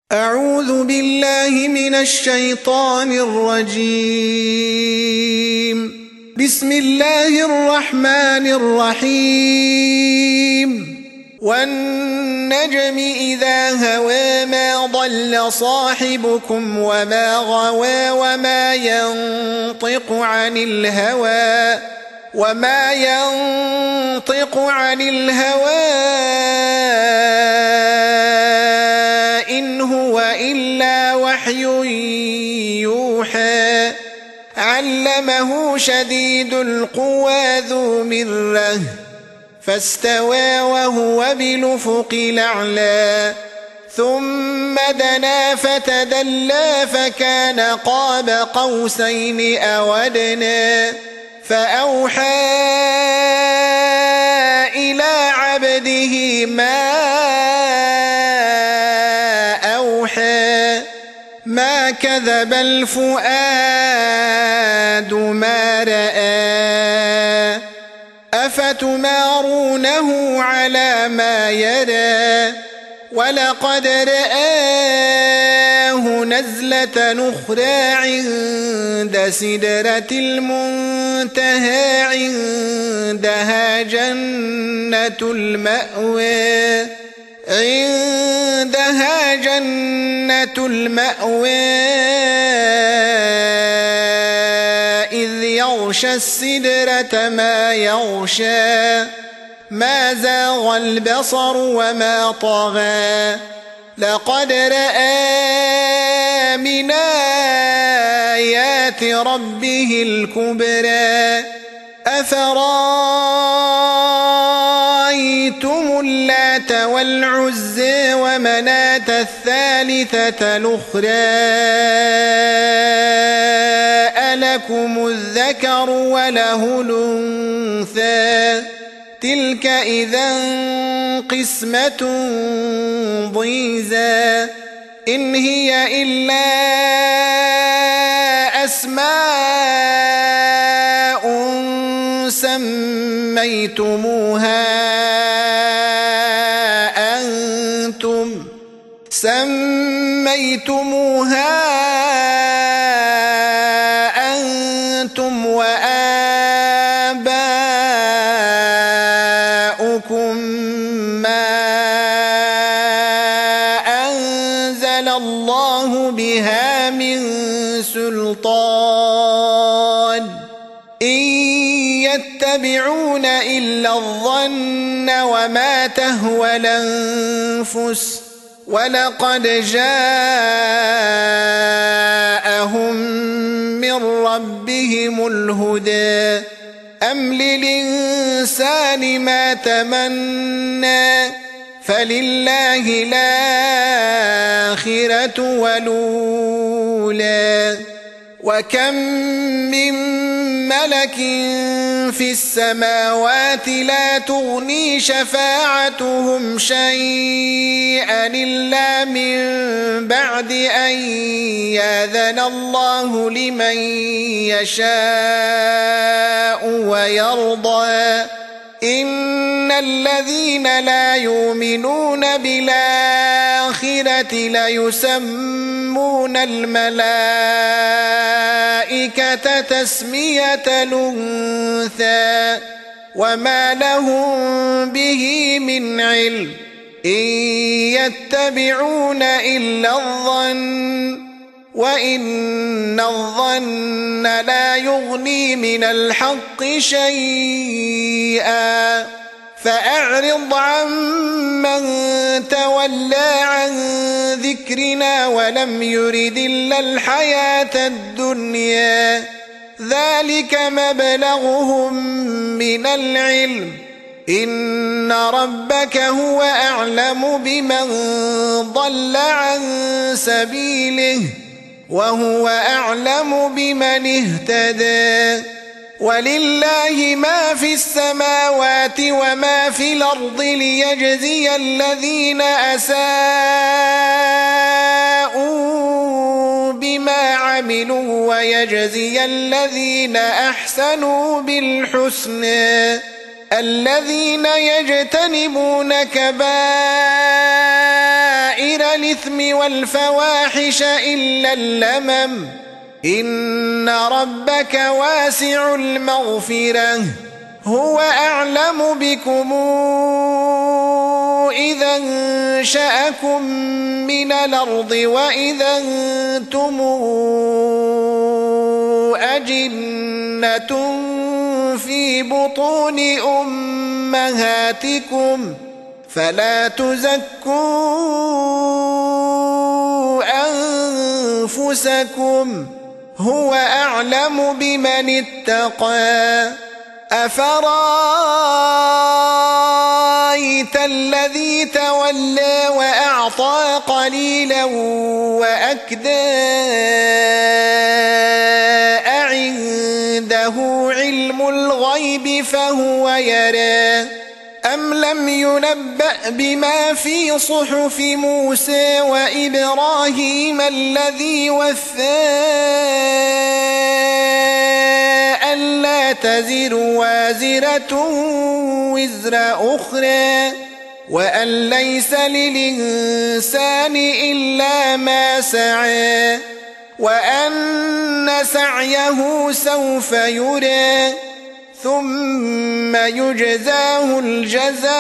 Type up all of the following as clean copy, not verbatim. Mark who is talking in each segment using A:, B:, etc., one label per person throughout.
A: أعوذ بالله من الشيطان الرجيم. بسم الله الرحمن الرحيم. والنجم إذا هوى ما ضل صاحبكم وما غوى وما ينطق عن الهوى إن هو إلا وحي يوحى. علمه شديد القوى ذو مرة فاستوى وهو بالأفق الأعلى ثم دنا فتدلى فكان قاب قوسين أو أدنى فأوحى إلى عبده ما أوحى. ما كذب الفؤاد ما رأى أفتمارونه على ما يرى ولقد رآه نزلة أخرى عند سدرة المنتهى عندها جنة المأوى إذ يغشى السدرة ما يغشى. ما زاغ البصر وما طغى لقد رأى من آيات ربه الكبرى. أفرأيتم اللات والعزى ومناة الثالثة الأخرى ألكم الذكر وله الأنثى تلك إذا قسمة ضيزى. إن هي إلا أسماء سميتموها أنتم وآباؤكم ما أنزل الله بها من سلطان إن يتبعون إلا الظن وما تهوى الأنفس ولقد جاءهم من ربهم الهدى. أم للإنسان ما تمنى فلله الآخرة والأولى. وكم من ملك في السماوات لا تغني شفاعتهم شيئا إلا من بعد أن يأذن الله لمن يشاء ويرضى. إن الذين لا يؤمنون بالآخرة ليسمون الملائكة تسمية الأنثى وما لهم به من علم إن يتبعون إلا الظن وإن الظن لا يغني من الحق شيئا. فأعرض عمن تولى عن ذكرنا ولم يرد إلا الحياة الدنيا ذلك مبلغهم من العلم إن ربك هو أعلم بمن ضل عن سبيله وهو أعلم بمن اهتدى. ولله ما في السماوات وما في الأرض ليجزي الذين أساءوا بما عملوا ويجزي الذين أحسنوا بالحسنى. الذين يجتنبون كبائر الإثم والفواحش إلا اللمم إن ربك واسع المغفرة هو أعلم بكم إذا انشأكم من الأرض وإذا أنتم أجنة في بطون أمهاتكم فلا تزكوا أنفسكم هو أعلم بمن اتقى أفرأيت الذي تولى وأعطى قليلا وأكدى أعنده علم الغيب فهو يرى أم لم ينبأ بما في صحف موسى وإبراهيم الذي وفى ألا تزر وازرة وزر أخرى وأن ليس للإنسان إلا ما سعى وأن سعيه سوف يرى ثم يجزاه الجزاء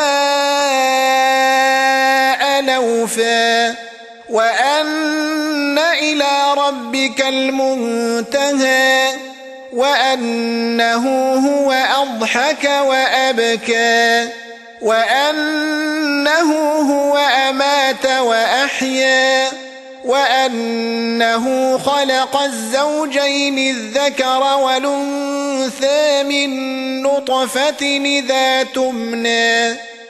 A: الأوفى وأن إلى ربك المنتهى وأنه هو أضحك وأبكى وأنه هو أمات وأحيا وأنه خلق الزوجين الذكر والأنثى من نطفة إذا تمنى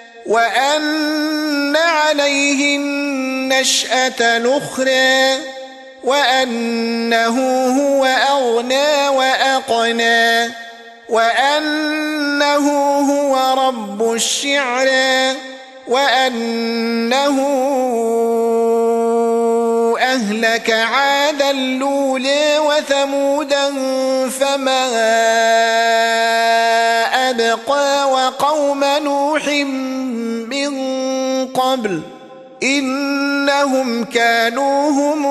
A: وأن عليه النشأة الأخرى وأنه هو أغنى وأقنى وأنه هو رب الشعرى وأنه أهلك عادا الأولى وثمودا فما أبقى وقوم نوح من قبل إنهم كانوا هم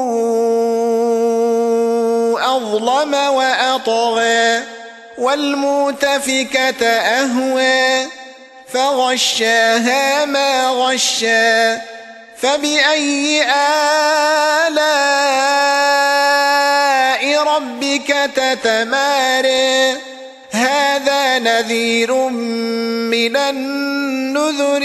A: أظلم وأطغى والمؤتفكة أهوى فغشاها ما غشى فبأي آلاء ربك تتمارى هذا نذير من النذر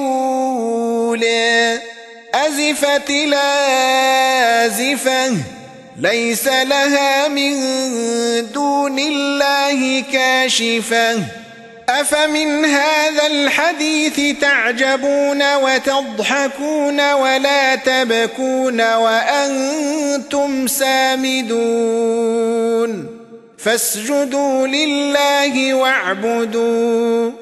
A: الأولى أزفت الآزفة ليس لها من دون الله كاشفة أفمن هذا الحديث تعجبون وتضحكون ولا تبكون وأنتم سامدون فاسجدوا لله واعبدوا